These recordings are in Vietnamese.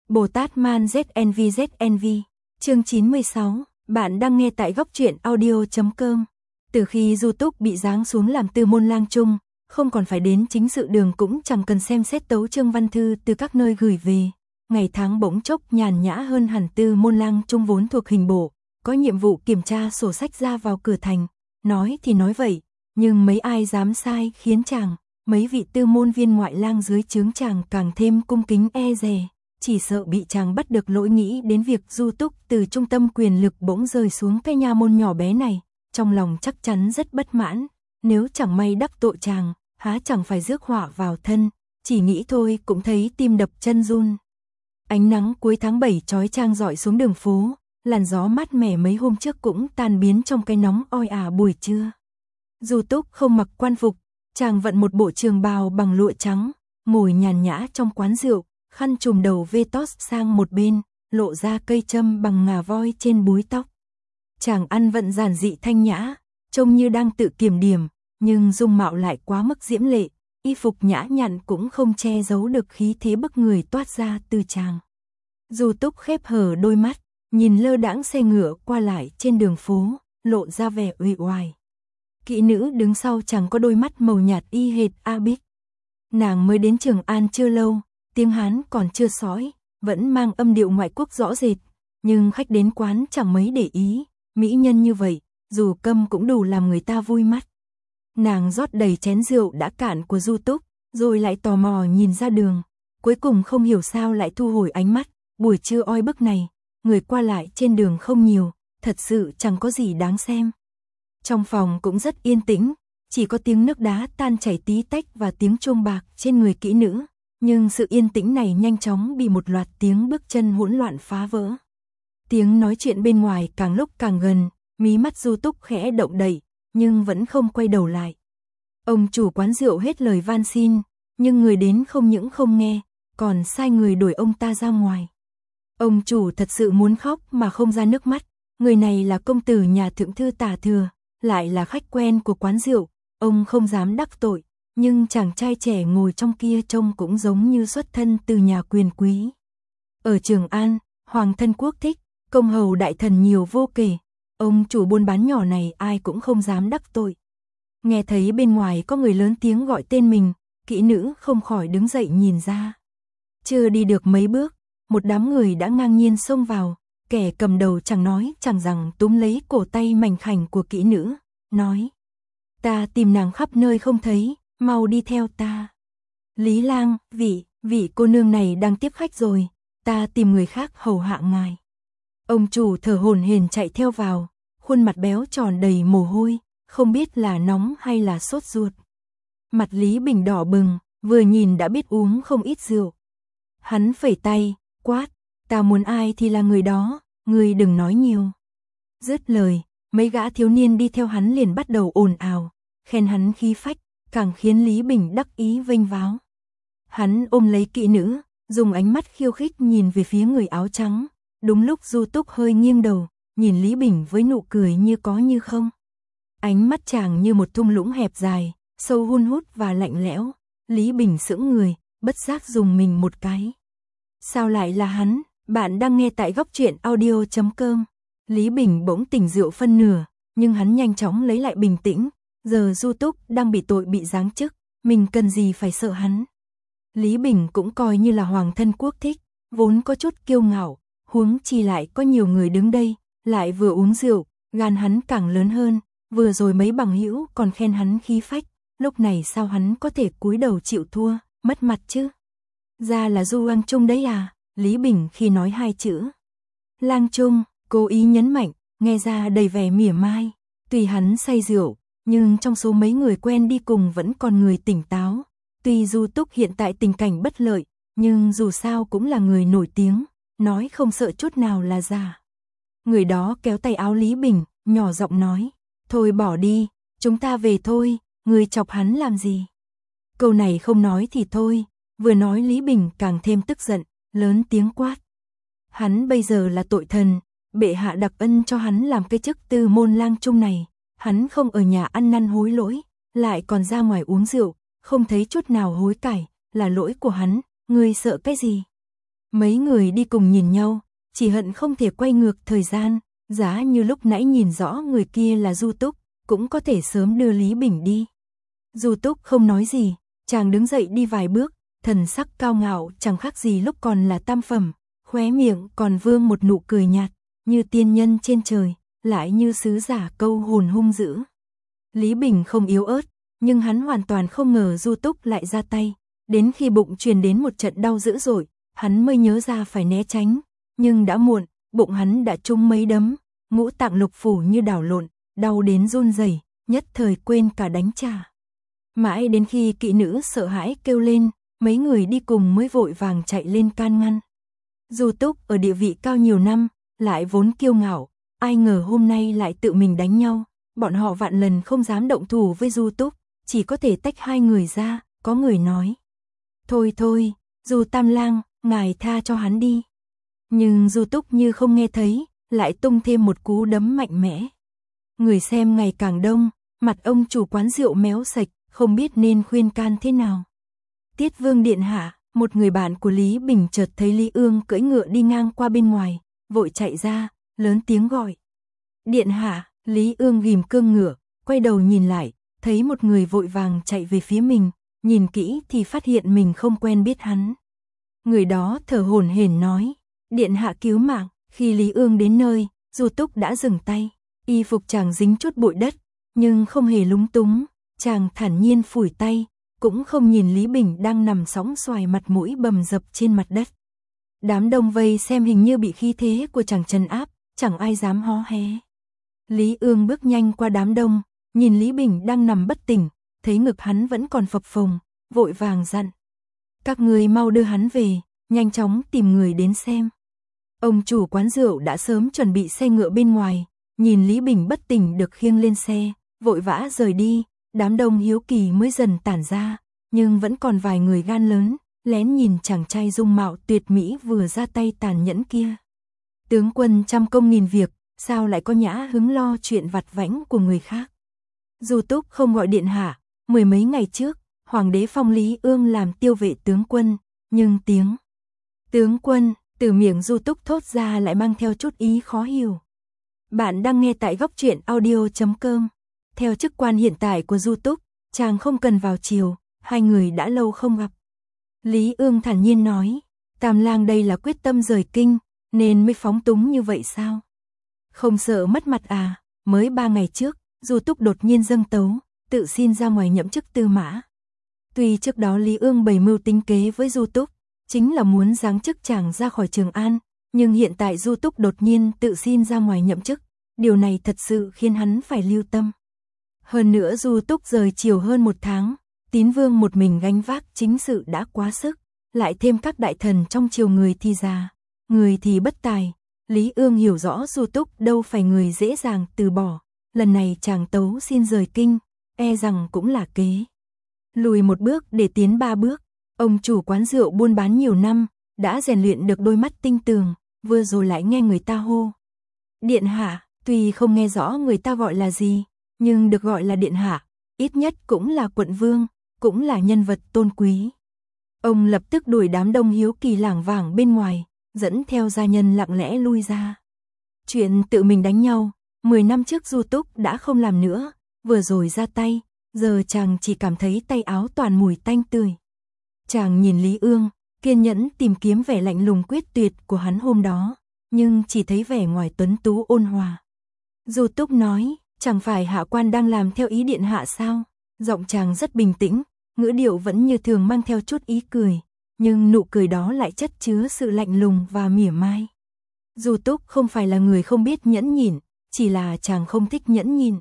Bồ Tát Man ZNV. Chương 96, bạn đang nghe tại góc truyện audio.com. Từ khi Du Túc bị giáng xuống làm tư môn lang trung, không còn phải đến chính sự đường cũng chẳng cần xem xét tấu chương văn thư từ các nơi gửi về. Ngày tháng bỗng chốc nhàn nhã hơn hẳn. Tư môn lang trung vốn thuộc hình bộ, có nhiệm vụ kiểm tra sổ sách ra vào cửa thành. Nói thì nói vậy, nhưng mấy ai dám sai khiến chàng, mấy vị tư môn viên ngoại lang dưới trướng chàng càng thêm cung kính e dè. Chỉ sợ bị chàng bắt được lỗi, nghĩ đến việc Du Túc từ trung tâm quyền lực bỗng rơi xuống cái nhà môn nhỏ bé này, trong lòng chắc chắn rất bất mãn. Nếu chẳng may đắc tội chàng, há chẳng phải rước họa vào thân. Chỉ nghĩ thôi cũng thấy tim đập chân run. Ánh nắng cuối tháng 7 chói chang rọi xuống đường phố, làn gió mát mẻ mấy hôm trước cũng tan biến trong cái nóng oi ả buổi trưa. Du Túc không mặc quan phục, chàng vận một bộ trường bào bằng lụa trắng, ngồi nhàn nhã trong quán rượu, khăn trùm đầu vê tót sang một bên, lộ ra cây châm bằng ngà voi trên búi tóc. Chàng ăn vận giản dị thanh nhã, trông như đang tự kiểm điểm, nhưng dung mạo lại quá mức diễm lệ, y phục nhã nhặn cũng không che giấu được khí thế bức người toát ra từ chàng. Du Túc khép hờ đôi mắt, nhìn lơ đãng xe ngựa qua lại trên đường phố, lộ ra vẻ uể oải. Kỹ nữ đứng sau chàng có đôi mắt màu nhạt y hệt A Bích. Nàng mới đến Trường An chưa lâu, tiếng Hán còn chưa sõi, vẫn mang âm điệu ngoại quốc rõ rệt, nhưng khách đến quán chẳng mấy để ý, mỹ nhân như vậy, dù câm cũng đủ làm người ta vui mắt. Nàng rót đầy chén rượu đã cạn của Du Túc, rồi lại tò mò nhìn ra đường, cuối cùng không hiểu sao lại thu hồi ánh mắt. Buổi trưa oi bức này, người qua lại trên đường không nhiều, thật sự chẳng có gì đáng xem. Trong phòng cũng rất yên tĩnh, chỉ có tiếng nước đá tan chảy tí tách và tiếng chuông bạc trên người kỹ nữ, nhưng sự yên tĩnh này nhanh chóng bị một loạt tiếng bước chân hỗn loạn phá vỡ. Tiếng nói chuyện bên ngoài càng lúc càng gần, mí mắt Du Túc khẽ động đậy, nhưng vẫn không quay đầu lại. Ông chủ quán rượu hết lời van xin, nhưng người đến không những không nghe, còn sai người đuổi ông ta ra ngoài. Ông chủ thật sự muốn khóc mà không ra nước mắt, người này là công tử nhà thượng thư Tả Thừa, lại là khách quen của quán rượu, ông không dám đắc tội, nhưng chàng trai trẻ ngồi trong kia trông cũng giống như xuất thân từ nhà quyền quý. Ở Trường An, hoàng thân quốc thích, công hầu đại thần nhiều vô kể, ông chủ buôn bán nhỏ này ai cũng không dám đắc tội. Nghe thấy bên ngoài có người lớn tiếng gọi tên mình, kỹ nữ không khỏi đứng dậy nhìn ra. Chưa đi được mấy bước, một đám người đã ngang nhiên xông vào, kẻ cầm đầu chẳng nói chẳng rằng túm lấy cổ tay mảnh khảnh của kỹ nữ, nói: "Ta tìm nàng khắp nơi không thấy, mau đi theo ta." "Lý lang, vị cô nương này đang tiếp khách rồi, ta tìm người khác hầu hạ ngài." Ông chủ thở hổn hển chạy theo vào, khuôn mặt béo tròn đầy mồ hôi, không biết là nóng hay là sốt ruột. Mặt Lý Bình đỏ bừng, vừa nhìn đã biết uống không ít rượu. Hắn phẩy tay, quát: "Ta muốn ai thì là người đó, ngươi đừng nói nhiều." Dứt lời, mấy gã thiếu niên đi theo hắn liền bắt đầu ồn ào, khen hắn khí phách, càng khiến Lý Bình đắc ý vênh váo. Hắn ôm lấy kỹ nữ, dùng ánh mắt khiêu khích nhìn về phía người áo trắng. Đúng lúc Du Túc hơi nghiêng đầu, nhìn Lý Bình với nụ cười như có như không. Ánh mắt chàng như một thung lũng hẹp dài, sâu hun hút và lạnh lẽo. Lý Bình sững người, bất giác dùng mình một cái. Sao lại là hắn? Bạn đang nghe tại góc truyện audio.com. Lý Bình bỗng tỉnh rượu phân nửa, nhưng hắn nhanh chóng lấy lại bình tĩnh. Giờ Du Túc đang bị tội bị giáng chức, mình cần gì phải sợ hắn. Lý Bình cũng coi như là hoàng thân quốc thích, vốn có chút kiêu ngạo, huống chi lại có nhiều người đứng đây, lại vừa uống rượu, gan hắn càng lớn hơn. Vừa rồi mấy bằng hữu còn khen hắn khí phách, lúc này sao hắn có thể cúi đầu chịu thua, mất mặt chứ? Ra là Du Lang Trung đấy à? Lý Bình khi nói hai chữ Lang Trung, cố ý nhấn mạnh, nghe ra đầy vẻ mỉa mai. Tuy hắn say rượu, nhưng trong số mấy người quen đi cùng vẫn còn người tỉnh táo. Tuy Du Túc hiện tại tình cảnh bất lợi, nhưng dù sao cũng là người nổi tiếng, nói không sợ chút nào là giả. Người đó kéo tay áo Lý Bình, nhỏ giọng nói: "Thôi bỏ đi, chúng ta về thôi, người chọc hắn làm gì?" Câu này không nói thì thôi, vừa nói Lý Bình càng thêm tức giận, lớn tiếng quát: "Hắn bây giờ là tội thần, bệ hạ đặc ân cho hắn làm cái chức tư môn lang trung này, hắn không ở nhà ăn năn hối lỗi, lại còn ra ngoài uống rượu, không thấy chút nào hối cải, là lỗi của hắn, ngươi sợ cái gì?" Mấy người đi cùng nhìn nhau, chỉ hận không thể quay ngược thời gian, giá như lúc nãy nhìn rõ người kia là Du Túc, cũng có thể sớm đưa Lý Bình đi. Du Túc không nói gì, chàng đứng dậy đi vài bước, thần sắc cao ngạo chẳng khác gì lúc còn là tam phẩm, khóe miệng còn vương một nụ cười nhạt, như tiên nhân trên trời, lại như sứ giả câu hồn hung dữ. Lý Bình không yếu ớt, nhưng hắn hoàn toàn không ngờ Du Túc lại ra tay, đến khi bụng truyền đến một trận đau dữ dội, hắn mới nhớ ra phải né tránh, nhưng đã muộn, bụng hắn đã trúng mấy đấm, ngũ tạng lục phủ như đảo lộn, đau đến run rẩy, nhất thời quên cả đánh trả. Mãi đến khi kỵ nữ sợ hãi kêu lên, mấy người đi cùng mới vội vàng chạy lên can ngăn. Du Túc ở địa vị cao nhiều năm, lại vốn kiêu ngạo, ai ngờ hôm nay lại tự mình đánh nhau, bọn họ vạn lần không dám động thủ với Du Túc, chỉ có thể tách hai người ra, có người nói. Thôi thôi, Du Tam Lang, ngài tha cho hắn đi. Nhưng Du Túc như không nghe thấy, lại tung thêm một cú đấm mạnh mẽ. Người xem ngày càng đông, mặt ông chủ quán rượu méo sạch, không biết nên khuyên can thế nào. Tiết Vương điện hạ, một người bạn của Lý Bình chợt thấy Lý Ương cưỡi ngựa đi ngang qua bên ngoài, vội chạy ra, lớn tiếng gọi. Điện hạ, Lý Ương ghim cương ngựa, quay đầu nhìn lại, thấy một người vội vàng chạy về phía mình, nhìn kỹ thì phát hiện mình không quen biết hắn. Người đó thở hổn hển nói, điện hạ cứu mạng. Khi Lý Ương đến nơi, Du Túc đã dừng tay, y phục chàng dính chút bụi đất, nhưng không hề lúng túng, chàng thản nhiên phủi tay, cũng không nhìn Lý Bình đang nằm sóng xoài mặt mũi bầm dập trên mặt đất. Đám đông vây xem hình như bị khí thế của chàng trấn áp, chẳng ai dám hó hé. Lý Ương bước nhanh qua đám đông, nhìn Lý Bình đang nằm bất tỉnh, thấy ngực hắn vẫn còn phập phồng, vội vàng dặn. Các người mau đưa hắn về, nhanh chóng tìm người đến xem. Ông chủ quán rượu đã sớm chuẩn bị xe ngựa bên ngoài, nhìn Lý Bình bất tỉnh được khiêng lên xe, vội vã rời đi, đám đông hiếu kỳ mới dần tản ra, nhưng vẫn còn vài người gan lớn, lén nhìn chàng trai dung mạo tuyệt mỹ vừa ra tay tàn nhẫn kia. Tướng quân trăm công nghìn việc, sao lại có nhã hứng lo chuyện vặt vãnh của người khác. Du Túc không gọi điện hạ, mười mấy ngày trước, Hoàng đế phong Lý Ương làm tiêu vệ tướng quân, nhưng tiếng tướng quân từ miệng Du Túc thốt ra lại mang theo chút ý khó hiểu. Bạn đang nghe tại góc truyện audio.com. Theo chức quan hiện tại của Du Túc, chàng không cần vào triều, hai người đã lâu không gặp. Lý Ương thản nhiên nói, Tam Lang đây là quyết tâm rời kinh, nên mới phóng túng như vậy sao? Không sợ mất mặt à? Mới 3 ngày trước, Du Túc đột nhiên dâng tấu, tự xin ra ngoài nhậm chức tư mã. Tuy trước đó Lý Ương bày mưu tính kế với Du Túc, chính là muốn giáng chức chàng ra khỏi Trường An, nhưng hiện tại Du Túc đột nhiên tự xin ra ngoài nhậm chức, điều này thật sự khiến hắn phải lưu tâm. Hơn nữa Du Túc rời triều hơn 1 tháng, Tín Vương một mình gánh vác chính sự đã quá sức, lại thêm các đại thần trong triều người thì già, người thì bất tài. Lý Ương hiểu rõ Du Túc đâu phải người dễ dàng từ bỏ, lần này chàng tấu xin rời kinh, e rằng cũng là kế. Lùi một bước để tiến 3 bước. Ông chủ quán rượu buôn bán nhiều năm, đã rèn luyện được đôi mắt tinh tường, vừa rồi lại nghe người ta hô. Điện hạ, tuy không nghe rõ người ta gọi là gì, nhưng được gọi là điện hạ, ít nhất cũng là quận vương, cũng là nhân vật tôn quý. Ông lập tức đuổi đám đông hiếu kỳ lảng vảng bên ngoài, dẫn theo gia nhân lặng lẽ lui ra. Chuyện tự mình đánh nhau, 10 năm trước Du Túc đã không làm nữa, vừa rồi ra tay, giờ chàng chỉ cảm thấy tay áo toàn mùi tanh tươi. Chàng nhìn Lý Ương, kiên nhẫn tìm kiếm vẻ lạnh lùng quyết tuyệt của hắn hôm đó, nhưng chỉ thấy vẻ ngoài tuấn tú ôn hòa. Du Túc nói, chẳng phải hạ quan đang làm theo ý điện hạ sao? Giọng chàng rất bình tĩnh, ngữ điệu vẫn như thường mang theo chút ý cười, nhưng nụ cười đó lại chất chứa sự lạnh lùng và mỉa mai. Du Túc không phải là người không biết nhẫn nhịn, chỉ là chàng không thích nhẫn nhịn.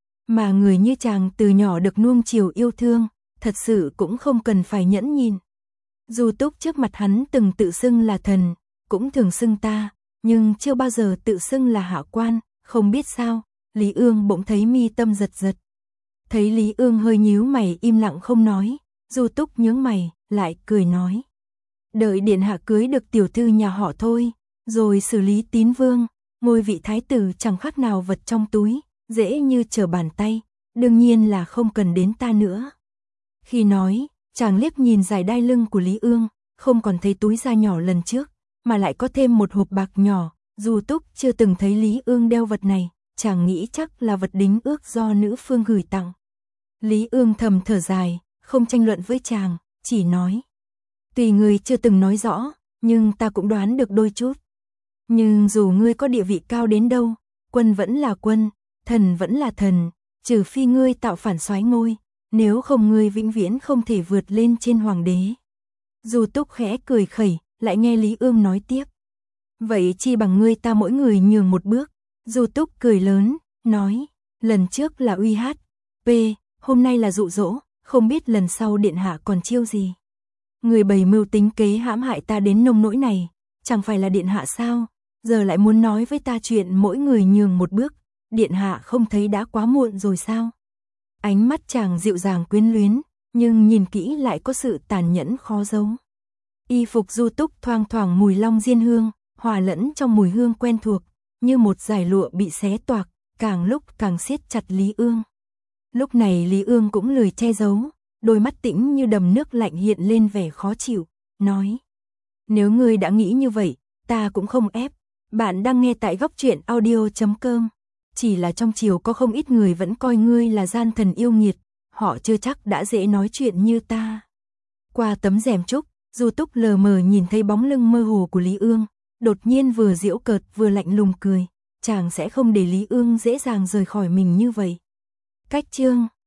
Mà người như chàng từ nhỏ được nuông chiều yêu thương, thật sự cũng không cần phải nhẫn nhịn. Du Túc trước mặt hắn từng tự xưng là thần, cũng thường xưng ta, nhưng chưa bao giờ tự xưng là hạ quan, không biết sao, Lý Ương bỗng thấy mi tâm giật giật. Thấy Lý Ương hơi nhíu mày im lặng không nói, Du Túc nhướng mày, lại cười nói. Đợi điện hạ cưới được tiểu thư nhà họ thôi, rồi xử lý Tín Vương, ngôi vị thái tử chẳng khác nào vật trong túi, dễ như trở bàn tay, đương nhiên là không cần đến ta nữa. Khi nói, chàng liếc nhìn dải đai lưng của Lý Ương, không còn thấy túi da nhỏ lần trước, mà lại có thêm một hộp bạc nhỏ, Du Túc chưa từng thấy Lý Ương đeo vật này, chàng nghĩ chắc là vật đính ước do nữ phương gửi tặng. Lý Ương thầm thở dài, không tranh luận với chàng, chỉ nói. Tùy người chưa từng nói rõ, nhưng ta cũng đoán được đôi chút. Nhưng dù ngươi có địa vị cao đến đâu, quân vẫn là quân, thần vẫn là thần, trừ phi ngươi tạo phản soái ngôi, nếu không ngươi vĩnh viễn không thể vượt lên trên hoàng đế. Du Túc khẽ cười khẩy, lại nghe Lý Ương nói tiếp. Vậy chi bằng ngươi ta mỗi người nhường một bước. Du Túc cười lớn, nói, lần trước là uy hát, p, hôm nay là dụ dỗ, không biết lần sau điện hạ còn chiêu gì. Người bày mưu tính kế hãm hại ta đến nông nỗi này, chẳng phải là điện hạ sao, giờ lại muốn nói với ta chuyện mỗi người nhường một bước, điện hạ không thấy đã quá muộn rồi sao? Ánh mắt chàng dịu dàng quyến luyến, nhưng nhìn kỹ lại có sự tàn nhẫn khó giấu. Y phục Du Túc thoang thoảng mùi long diên hương, hòa lẫn trong mùi hương quen thuộc, như một dải lụa bị xé toạc, càng lúc càng siết chặt Lý Ương. Lúc này Lý Ương cũng lười che giấu, đôi mắt tĩnh như đầm nước lạnh hiện lên vẻ khó chịu, nói. Nếu ngươi đã nghĩ như vậy, ta cũng không ép. Bạn đang nghe tại góc truyện audio.com. Chỉ là trong triều có không ít người vẫn coi ngươi là gian thần yêu nghiệt, họ chưa chắc đã dễ nói chuyện như ta. Qua tấm rèm trúc, Du Túc lờ mờ nhìn thấy bóng lưng mơ hồ của Lý Ương, đột nhiên vừa giễu cợt vừa lạnh lùng cười, chàng sẽ không để Lý Ương dễ dàng rời khỏi mình như vậy. Cách chương